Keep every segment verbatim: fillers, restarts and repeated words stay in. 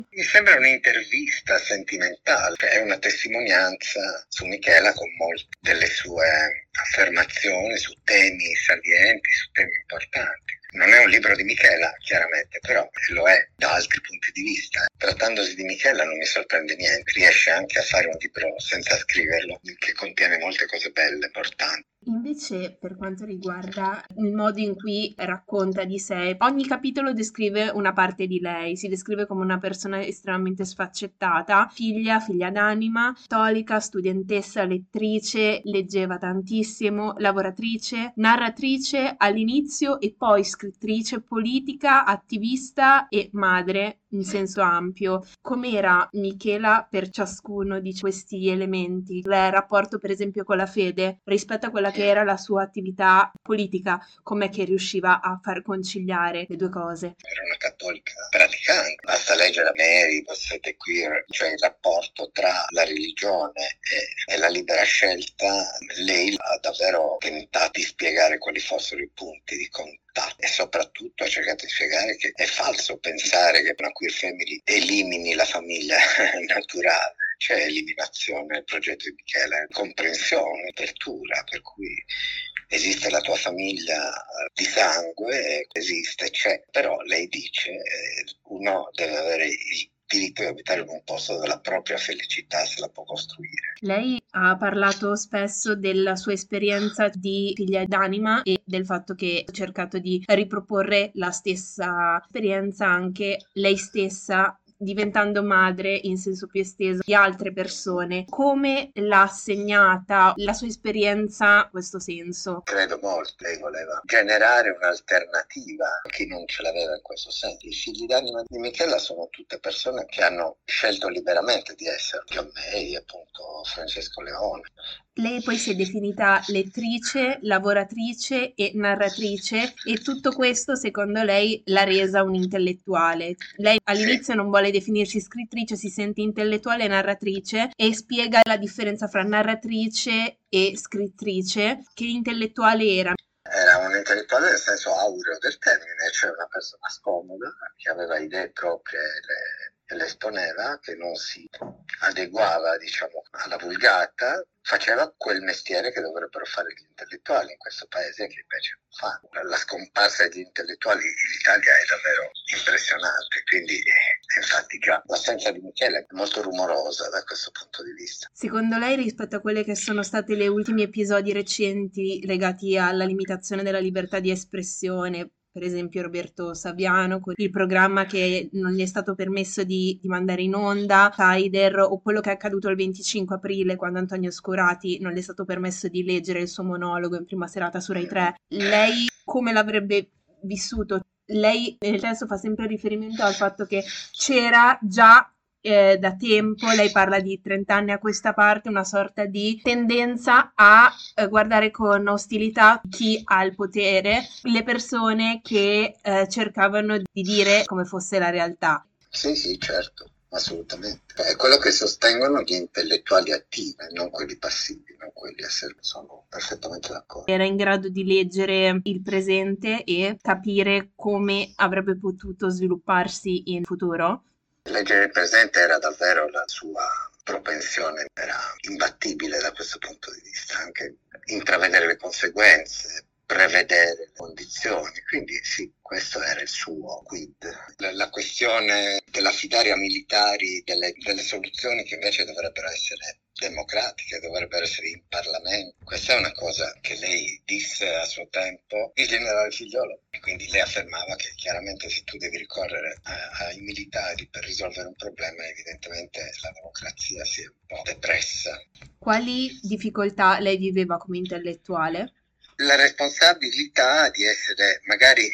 Mi sembra un'intervista sentimentale, è una testimonianza su Michela con molte delle sue affermazioni su temi salienti, su temi importanti. Non è un libro di Michela, chiaramente, però lo è da altri punti di vista. Trattandosi di Michela non mi sorprende niente, riesce anche a fare un libro senza scriverlo, che contiene molte cose belle, importanti. Invece, per quanto riguarda il modo in cui racconta di sé, ogni capitolo descrive una parte di lei, si descrive come una persona estremamente sfaccettata, figlia, figlia d'anima, cattolica, studentessa, lettrice, leggeva tantissimo, lavoratrice, narratrice all'inizio e poi scrittrice politica, attivista e madre in senso ampio. Com'era Michela per ciascuno di questi elementi? Il rapporto, per esempio, con la fede rispetto a quella che era la sua attività politica, com'è che riusciva a far conciliare le due cose? Era una cattolica praticante, basta leggere Mary, Bossette Queer, cioè il rapporto tra la religione e, e la libera scelta. Lei ha davvero tentato di spiegare quali fossero i punti di contatto e soprattutto ha cercato di spiegare che è falso pensare che una queer family elimini la famiglia naturale. C'è eliminazione nel progetto di Michela, comprensione, apertura, per cui esiste la tua famiglia di sangue, esiste, c'è, però lei dice eh, uno deve avere il diritto di abitare in un posto della propria felicità, se la può costruire. Lei ha parlato spesso della sua esperienza di figlia d'anima e del fatto che ha cercato di riproporre la stessa esperienza anche lei stessa diventando madre in senso più esteso di altre persone. Come l'ha segnata la sua esperienza in questo senso? Credo molto, lei voleva generare un'alternativa a chi non ce l'aveva in questo senso. I figli d'anima di Michela sono tutte persone che hanno scelto liberamente di essere, John May, appunto Francesco Leone. Lei poi si è definita lettrice, lavoratrice e narratrice e tutto questo secondo lei l'ha resa un'intellettuale. Lei all'inizio Sì. non vuole definirsi scrittrice, si sente intellettuale e narratrice e spiega la differenza fra narratrice e scrittrice. Che intellettuale era? Era un intellettuale nel senso aureo del termine, cioè una persona scomoda che aveva idee proprie e le, e le esponeva, che non si adeguava, diciamo, alla vulgata, faceva quel mestiere che dovrebbero fare gli intellettuali in questo paese, che invece non fanno. La scomparsa degli intellettuali in Italia è davvero impressionante, quindi infatti già l'assenza di Michele è molto rumorosa da questo punto di vista. Secondo lei, rispetto a quelle che sono state le ultimi episodi recenti legati alla limitazione della libertà di espressione, per esempio Roberto Saviano con il programma che non gli è stato permesso di, di mandare in onda, Tider, o quello che è accaduto il venticinque aprile quando Antonio Scurati non gli è stato permesso di leggere il suo monologo in prima serata su Rai tre, lei come l'avrebbe vissuto? Lei nel testo fa sempre riferimento al fatto che c'era già eh, da tempo, lei parla di trenta anni a questa parte, una sorta di tendenza a eh, guardare con ostilità chi ha il potere, le persone che eh, cercavano di dire come fosse la realtà. Sì, sì, certo, assolutamente. È quello che sostengono gli intellettuali attivi, non quelli passivi, non quelli a sé, sono perfettamente d'accordo. Era in grado di leggere il presente e capire come avrebbe potuto svilupparsi in futuro. Leggere il presente era davvero la sua propensione, era imbattibile da questo punto di vista, anche intravedere le conseguenze, prevedere le condizioni, quindi sì, questo era il suo quid. La, la questione dell'affidare a militari delle, delle soluzioni che invece dovrebbero essere democratiche, dovrebbero essere in Parlamento. Questa è una cosa che lei disse a suo tempo il generale Figliolo, e quindi lei affermava che chiaramente se tu devi ricorrere a, ai militari per risolvere un problema, evidentemente la democrazia si è un po' depressa. Quali difficoltà lei viveva come intellettuale? La responsabilità di essere magari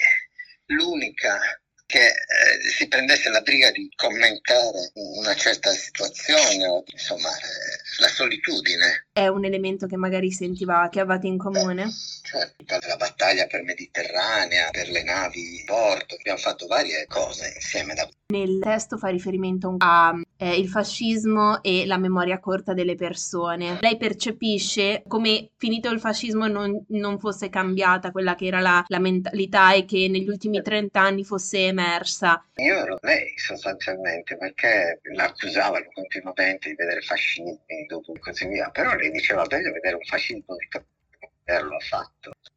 l'unica che eh, si prendesse la briga di commentare una certa situazione, o, insomma, eh, la solitudine. È un elemento che magari sentiva che avevate in comune? Beh, certo, la battaglia per Mediterranea, per le navi in porto, abbiamo fatto varie cose insieme. Da... Nel testo fa riferimento a eh, il fascismo e la memoria corta delle persone. Lei percepisce come finito il fascismo non, non fosse cambiata quella che era la, la mentalità e che negli ultimi trenta anni fosse emersa. Io ero lei sostanzialmente perché l'accusavano continuamente di vedere fascismi dopo e così via, però lei diceva meglio vedere un fascismo di capo, e lo ha fatto.